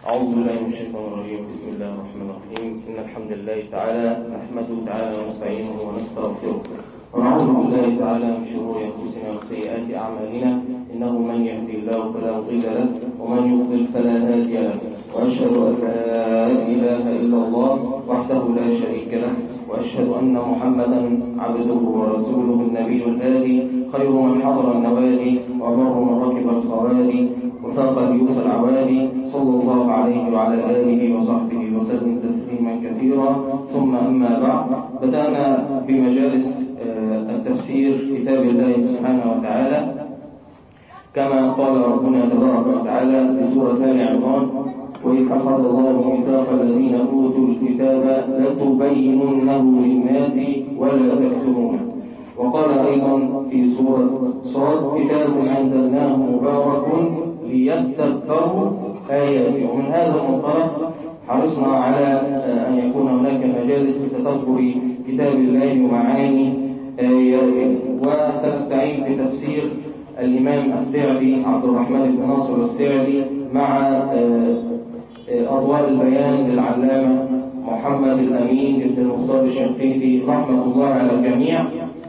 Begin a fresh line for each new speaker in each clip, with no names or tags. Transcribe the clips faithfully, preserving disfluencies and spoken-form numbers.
أعوذ بالله من الشيطان الرجيم. بسم الله الرحمن الرحيم. إن الحمد لله تعالى نحمده تعالى ونستعينه ونستغفره ونعوذ بالله تعالى من شرور أنفسنا وسيئات أعمالنا، إنه من يهدي الله فلا مضل له ومن يضلل فلا هادي له، وأشهد أن لا إله إلا الله وحده لا شريك له، وأشهد أن محمدا عبده ورسوله النبي الهادي، خير من حضر النوادي وبر من ركب الخوادي وفاق اليوس العوالي، صلى الله عليه وعلى آله وصحبه وسلم تسليما كثيرا. ثم أما بعد، بدأنا بمجالس التفسير كتاب الله سبحانه وتعالى كما قال ربنا تبارك وتعالى بسورة آل عمران: وإذ أخذ الله ميثاق الذين أوتوا الكتاب لتبيننه للناس ولا تكتمونه. وقال أيضا في سورة صاد: كتاب أنزلناه مبارك ليدبروا آياته. ومن هذا المنطلق حرصنا على أن يكون هناك مجالس لتدبر كتاب الله ومعاني آياته، وسنستعين بتفسير الإمام السعدي عبد الرحمن بن ناصر السعدي مع أضواء البيان للعلامة محمد الأمين بن المختار الشنقيطي رحمة الله على الجميع.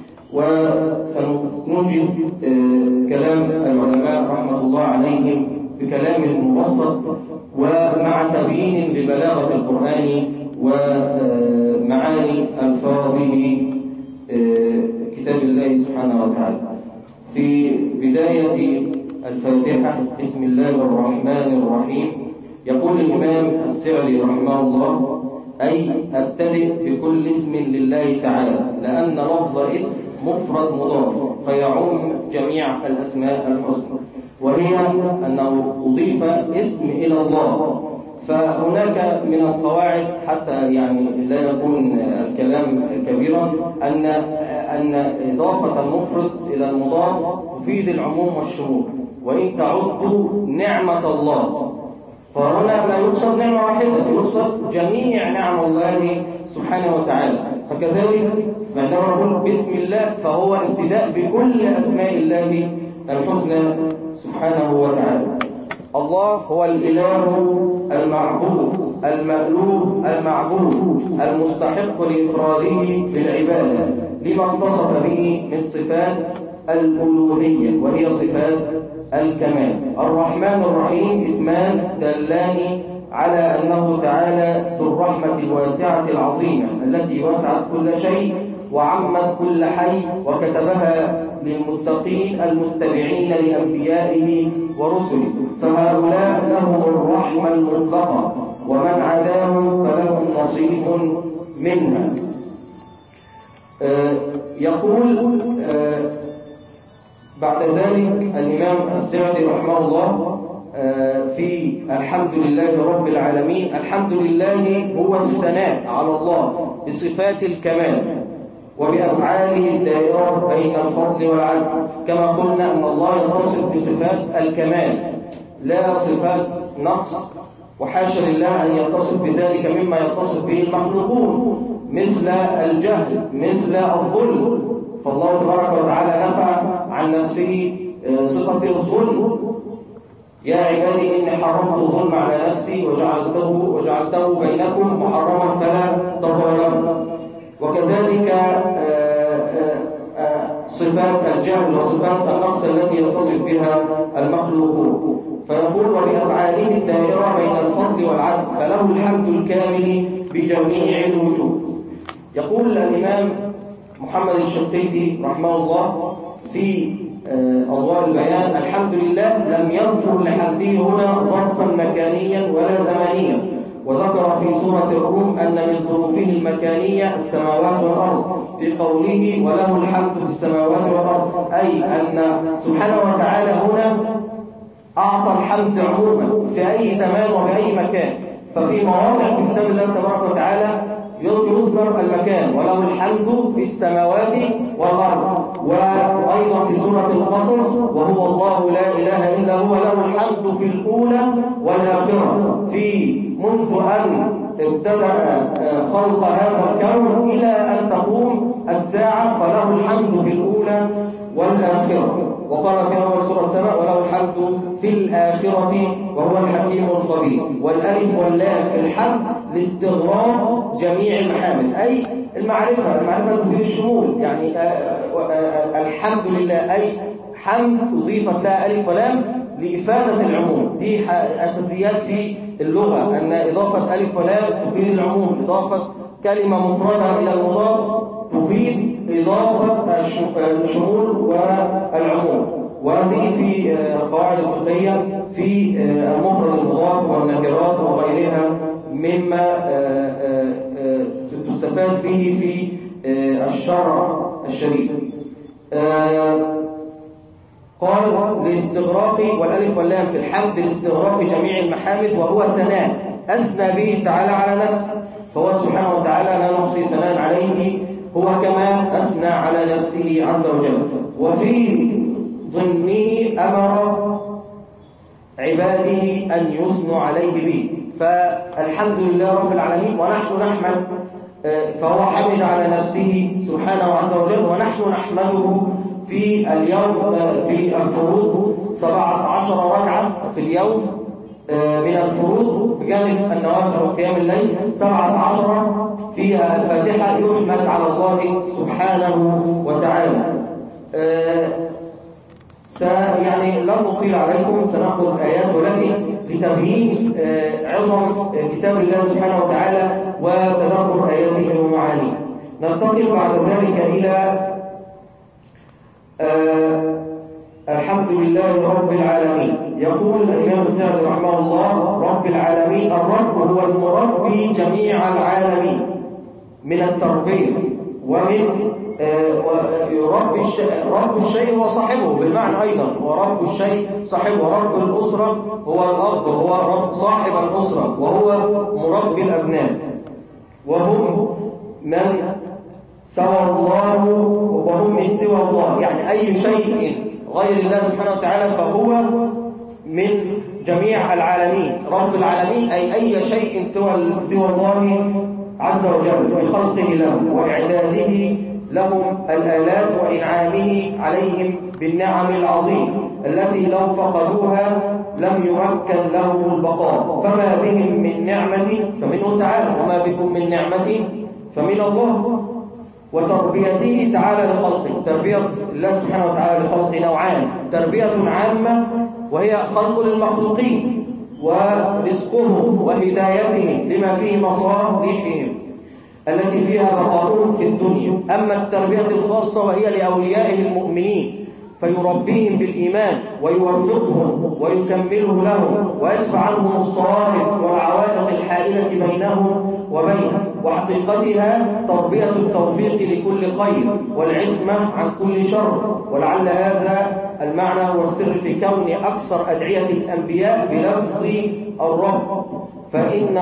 وسنوجز كلام العلماء رحمة الله عليهم بكلام مبسط ومع تبيين لبلاغة القرآن ومعاني ألفاظه كتاب الله سبحانه وتعالى. في بداية الفاتحة: بسم الله الرحمن الرحيم. يقول الإمام السعدي رحمه الله: أي أبتدئ بكل اسم لله تعالى، لأن لفظ اسم مفرد مضاف فيعم جميع الأسماء الحسنى، وهي أنه أضيف اسم إلى الله. فهناك من القواعد حتى يعني لا يكون الكلام كبيرا أن أن إضافة المفرد إلى المضاف تفيد العموم والشمول. وإن تعدوا نعمة الله، فهنا لا يقصد نعمة واحدة، يقصد جميع نعم الله سبحانه وتعالى. فكذلك عندما نقول بسم الله فهو ابتداء بكل أسماء الله الحسنى سبحانه وتعالى. الله هو الإله المعبود المألوه المعبود المستحق لإفراده بالعبادة لما اتصف به من صفات الألوهية وهي صفات الكمال. الرحمن الرحيم اسمان دلان على أنه تعالى في الرحمة الواسعة العظيمة التي وسعت كل شيء وعمت كل حي، وكتبها للمتقين المتبعين لأنبيائه ورسله، فهؤلاء لهم الرحمة المطلقة، ومن عداهم فلهم نصيب منها. آه يقول آه بعد ذلك الإمام السعدي رحمه الله آه في الحمد لله رب العالمين: الحمد لله هو الثناء على الله بصفات الكمال وبأفعاله الدائرة بين الفضل والعدل، كما قلنا أن الله يتصف بصفات الكمال لا صفات نقص، وحاشا لله أن يتصف بذلك مما يتصف به المخلوقون مثل الجهل مثل الظلم. فالله تبارك وتعالى نفى عن نفسه صفة الظلم: يا عبادي إني حرمت الظلم على نفسي وجعلته وجعلته بينكم محرما فلا تظالموا. وكذلك صفات الجهل وصفات النقص التي يتصف بها المخلوقون. فيقول: وبأفعاله الدائرة بين الفضل والعدل فله الحمد الكامل بجميع الوجوه. يقول الإمام محمد الشنقيطي رحمه الله في أضواء البيان: الحمد لله لم يذكر لحمده هنا ظرفا مكانيا ولا زمانيا، وذكر في سورة الروم أن من ظروفه المكانية السماوات والأرض في قوله: وله الحمد في السماوات والأرض، أي أن سبحانه وتعالى هنا أعطى الحمد عموما في أي زمان وبأي مكان. ففي مواضع في كتاب الله تبارك وتعالى يذكر المكان: وله الحمد في السماوات والأرض. وأيضا في سورة القصص: وهو الله لا إله إلا هو له الحمد في الأولى والآخرة، في منذ أن ابتدأ خلق هذا الكون إلى أن تقوم الساعة، فله الحمد في الأولى والآخرة. وقال في أول سورة السماء وله الحمد في الآخرة وهو الحكيم الخبير. والألف واللام في الحمد لاستغراق جميع المحامد، أي المعرفة، المعرفة تفيد الشمول، يعني الحمد لله أي حمد أضيفت لها ألف ولام لإفادة العموم. دي أساسيات في اللغة، أن إضافة ألف ولام تفيد العموم، إضافة كلمة مفردة إلى المضاف تفيد إضافة الشمول والعموم. وهذه في القواعد الفقهية في المفرد المضاف والنكرات وغيرها مما تستفاد به في الشرع الشريف. قال لاستغراق والألف واللام في الحمد لاستغراق جميع المحامد، وهو ثناء أثنى به تعالى على نفسه، فهو سبحانه وتعالى لا نحصي ثناء عليه، هو كما أثنى على نفسه عز وجل. وفي ضمنه أمر عباده أن يثنوا عليه به، فالحمد لله رب العالمين ونحن نحمد، فهو حمد على نفسه سبحانه عز وجل، ونحن نحمده في اليوم في الفروض سبعة عشر ركعة في اليوم من الفروض بجانب النوافل وقيام الليل، سبعة عشر فيها الفاتحة يحمد على الله سبحانه وتعالى. يعني لن نطيل عليكم، سنأخذ آيات، ولكن لتبيين عظم كتاب الله سبحانه وتعالى وتدبر آياته ومعانيه. ننتقل بعد ذلك إلى آه الحمد لله رب العالمين. يقول الإمام السعدي رحمه الله رب العالمين، الرب هو المربي جميع العالمين من التربية ومن آه يربي الشيء، رب الشيء هو صاحبه بالمعنى أيضا، ورب الشيء صاحبه، رب الأسرة هو الأب، هو رب صاحب الأسرة، وهو مربي الأبناء، وهم من سوى الله وهم من سوى الله، يعني أي شيء غير الله سبحانه وتعالى فهو من جميع العالمين. رب العالمين أي أي شيء سوى سوى الله عز وجل بخلقه لهم وإعداده لهم الآلات وإنعامه عليهم بالنعم العظيمة التي لو فقدوها لم يمكن لهم البقاء. فما بهم من نعمة فمنه تعالى، وما بكم من نعمة فمن الله. وتربيته تعالى لخلقه، تربية الله سبحانه وتعالى لخلقه نوعان، تربية عامة وهي خلق للمخلوقين ورزقهم وهدايتهم لما فيه مصالحهم التي فيها بقاؤهم في الدنيا. أما التربية الخاصة وهي لأوليائه المؤمنين فيربيهم بالإيمان ويوفقهم ويكمله لهم ويدفع عنهم الصوارف والعوائق الحائلة بينهم وبينه. وحقيقتها تربية التوفيق لكل خير والعصمة عن كل شر. ولعل هذا المعنى هو السر في كون أكثر أدعية الأنبياء بلفظ الرب، فإن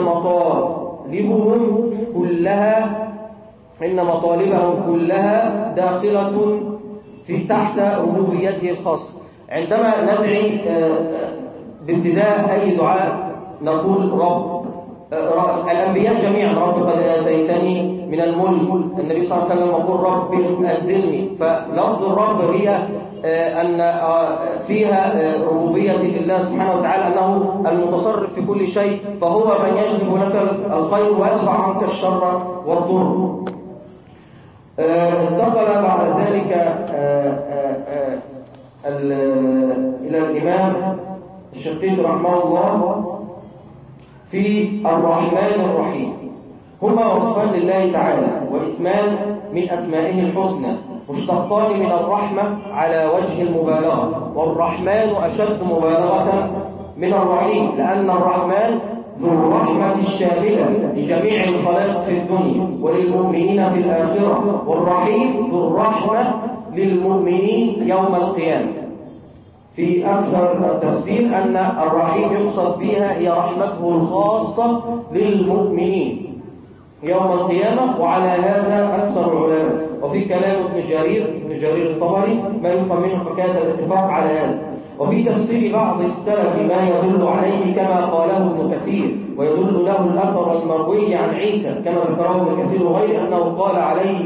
مطالبهم كلها إن مطالبهم كلها داخلة في تحت ربوبيته الخاصة. عندما ندعي بابتداء أي دعاء نقول رب، الأنبياء جميعا رب قد آتيتني من الملك، النبي صلى الله عليه وسلم يقول رب أنزلني. فلفظ الرب هي أن فيها ربوبية لله سبحانه وتعالى، أنه المتصرف في كل شيء، فهو من يجلب لك الخير ويدفع عنك الشر والضر. انتقل بعد ذلك إلى الإمام الشنقيطي رحمه الله في الرحمن الرحيم. هما وصفان لله تعالى واسمان من أسمائه الحسنى مشتقان من الرحمة على وجه المبالغة، والرحمن أشد مبالغة من الرحيم، لأن الرحمن ذو الرحمة الشاملة لجميع الخلائق في الدنيا وللمؤمنين في الآخرة، والرحيم ذو الرحمة للمؤمنين يوم القيامة. في أكثر التفسير أن الرحيم يقصد بها هي رحمته الخاصة للمؤمنين يوم القيامة، وعلى هذا أكثر العلماء. وفي كلام ابن جرير ابن جرير الطبري ما يفهم منه حكاية الاتفاق على هذا. وفي تفسير بعض السلف ما يدل عليه كما قاله ابن كثير، ويدل له الأثر المروي عن عيسى كما ذكره ابن كثير وغيره أنه قال عليه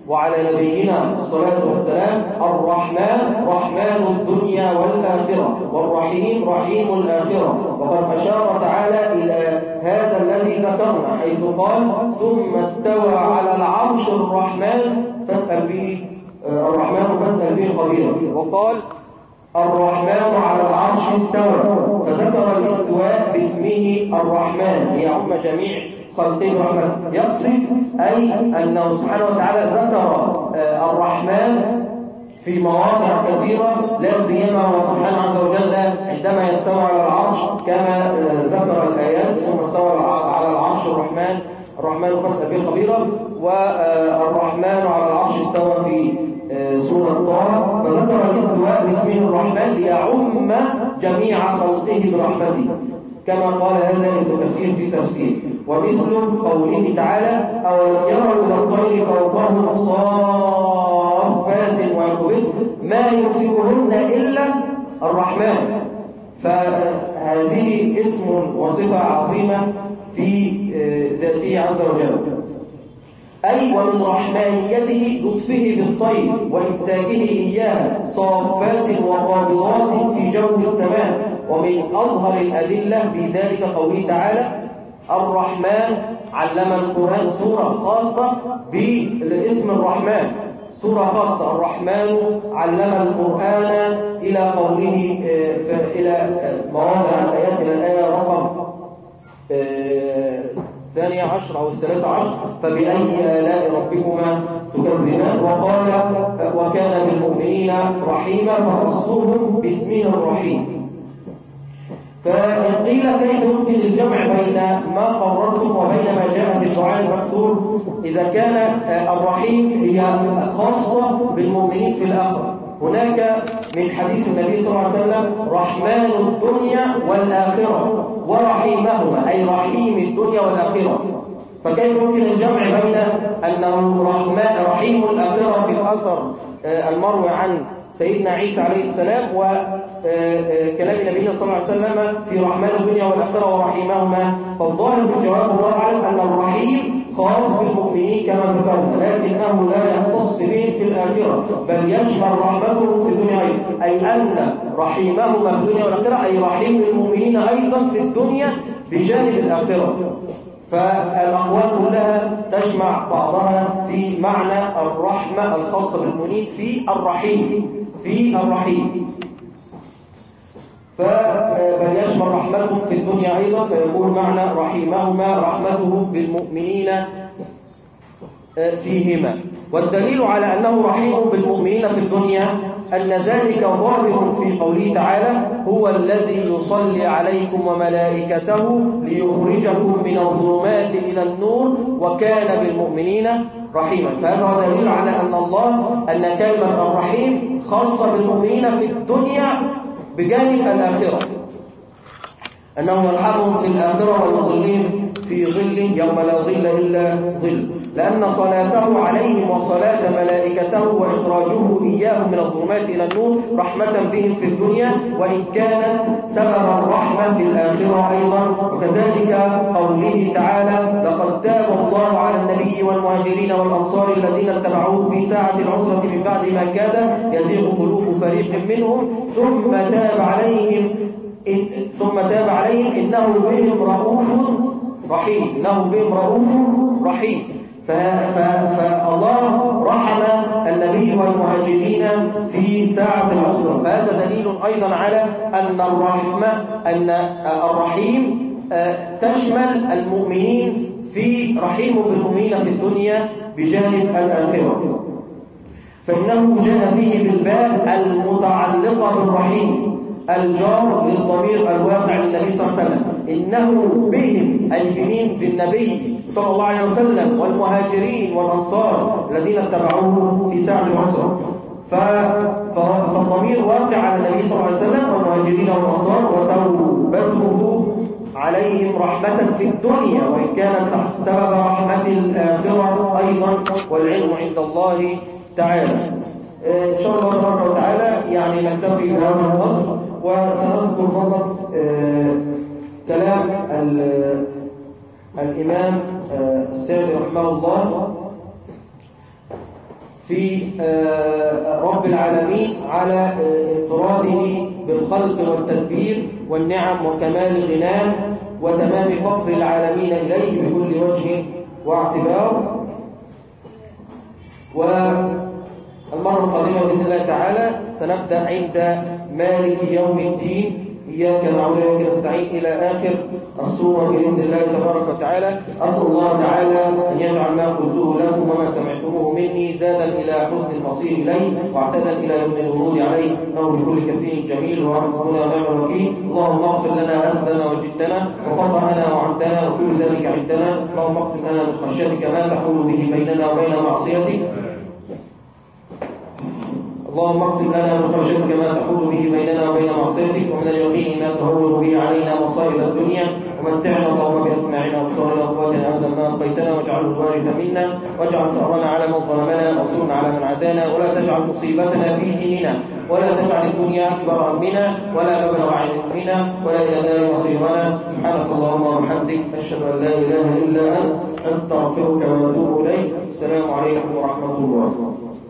وعلى نبينا الصلاة والسلام الرحمن رحمن الدنيا والآخرة، والرحيم رحيم الآخرة. وقد أشار تعالى إلى هذا الذي ذكرنا حيث قال ثم استوى على العرش الرحمن فاسأل به الرحمن فاسأل به خبيرا. وقال الرحمن على العرش استوى، فذكر الاستواء باسمه الرحمن ليعم جميع خلقه رحمة. يقصد أي أنه سبحانه وتعالى ذكر الرحمن في مواضع كثيرة، لا سيما هو سبحانه عز وجل عندما يستوى على العرش كما ذكر الآيات ثم استوى على العرش الرحمن الرحمن فاسأل به خبيرا، والرحمن على العرش استوى في سورة طه، فذكر الاستواء باسمه الرحمن ليعم جميع خلقه برحمته كما قال هذا ابن كثير في تفسير. ومثل قوله تعالى أولم يروا إلى الطير فوقهم صافات ويقبضن ما يمسكهن إلا الرحمن. فهذه اسم وصفة عظيمة في ذاته عز وجل. أي ومن رحمانيته لطفه بالطير وإمساكه إياها صافات وقابضات في جو السماء. ومن أظهر الأدلة في ذلك قوله تعالى الرحمن علم القرآن، سورة خاصة بالاسم الرحمن، سورة خاصة الرحمن علم القرآن إلى قوله إلى مواضع الآيات إلى الآية رقم الثانية عشر أو الثلاثة عشر فبأي آلاء ربكما تكذبان. وقال وكان بالمؤمنين رحيما فخصهم باسمه الرحيم. فقيل كيف يمكن الجمع بين ما قررتم وبين ما جاء في الدعاء المكثور إذا كان الرحيم هي خاصة بالمؤمنين في الآخرة؟ هناك من حديث النبي صلى الله عليه وسلم رحمن الدنيا والآخرة ورحيمهما، أي رحيم الدنيا والآخرة. فكيف يمكن الجمع بين أنه رحيم الآخرة في الأثر المروي عن سيدنا عيسى عليه السلام وكلام نبينا صلى الله عليه وسلم في رحمن الدنيا والآخرة ورحيمهما؟ فالظاهر بالجواب الله أعلم أن الرحيم خاص بالمؤمنين كما ذكرنا، لكنه لا يختص بهم في الآخرة بل يشمل رحمته في الدنيا أيضا، أي أن رحيمهما في الدنيا والآخرة أي رحيم المؤمنين أيضا في الدنيا بجانب الآخرة. فالأقوال كلها تجمع بعضها في معنى الرحمة الخاصة بالمؤمنين في الرحيم في الرحيم فبل يشمل رحمتهم في الدنيا أيضا، فيكون معنى رحيمهما رحمته بالمؤمنين فيهما. والدليل على أنه رحيم بالمؤمنين في الدنيا أن ذلك ظاهر في قوله تعالى هو الذي يصلي عليكم وملائكته ليخرجكم من الظلمات إلى النور وكان بالمؤمنين رحيما. فهذا دليل على أن الله أن كلمة الرحيم خاصة بالمؤمنين في الدنيا بجانب الآخرة، أنه يرحمهم في الآخرة ويظلهم في ظل يوم لا ظل إلا ظل، لأن صلاته عليهم وصلاة ملائكته وإخراجه إياهم من الظلمات إلى النور رحمة بهم في الدنيا، وإن كانت سبب الرحمة في الآخرة أيضا. وكذلك قوله تعالى لقد تاب الله على النبي والمهاجرين والأنصار الذين اتبعوه في ساعة العسرة من بعد ما كاد يزيغ قلوب فريق منهم ثم تاب عليهم إن ثم تاب عليهم إنه بهم رؤوف رحيم إنه بهم رؤوف رحيم. فالله رحم النبي والمهاجرين في ساعة العسرة، فهذا دليل أيضا على أن الرحمة أن الرحيم تشمل المؤمنين في رحيم بالمؤمنين في الدنيا بجانب الآخرة. فإنه جاء فيه بالباء المتعلقة بالرحيم الجار للضمير الواقع للنبي صلى الله عليه وسلم، إنه بهم أي بمين بالنبي صلى الله عليه وسلم والمهاجرين والأنصار الذين اتبعوه في ساعة العسرة. فالضمير واقع على النبي صلى الله عليه وسلم والمهاجرين والأنصار، وتوبته عليهم رحمة في الدنيا وإن كانت سبب رحمة الآخرة أيضا، والعلم عند الله تعالى. إن شاء الله تبارك وتعالى يعني نكتفي بهذا القدر، وسنذكر فقط كلام الإمام السعدي رحمه الله في رب العالمين على انفراده بالخلق والتدبير والنعم وكمال غناه وتمام فقر العالمين إليه بكل وجه واعتبار. والمرة القادمة بإذن الله تعالى سنبدأ عند مالك يوم الدين إياك نعبد وإياك نستعين إلى آخر السورة بإذن الله تبارك وتعالى. أسأل الله تعالى أن يجعل ما قلته لكم وما سمعتموه مني زادا إلى حسن المصير إليه واعتدا إلى يوم الورود عليه إنه بكل كفيل جميل وحسبنا ونعم الوكيل. اللهم اغفر لنا أخذنا وجدنا وخطأنا وعمدنا وكل ذلك عندنا. اللهم اقسم لنا من خشيتك ما تحول به بيننا وبين معصيتك اللهم اقسم لنا من خشيتك ما تحول به بيننا وبين معصيتك ومن اليقين ما تهون به علينا مصائب الدنيا ومتعنا اللهم بأسماعنا وأبصارنا وقواتنا أبدا ما أبقيتنا واجعله الوارث منا واجعل ثأرنا على من ظلمنا وانصرنا على من عادانا ولا تجعل مصيبتنا في ديننا ولا تجعل الدنيا أكبر همنا ولا مبلغ علمنا ولا إلى النار مصيرنا. سبحانك اللهم وبحمدك أشهد أن لا إله إلا أنت أستغفرك وأتوب إليك. السلام عليكم ورحمة الله.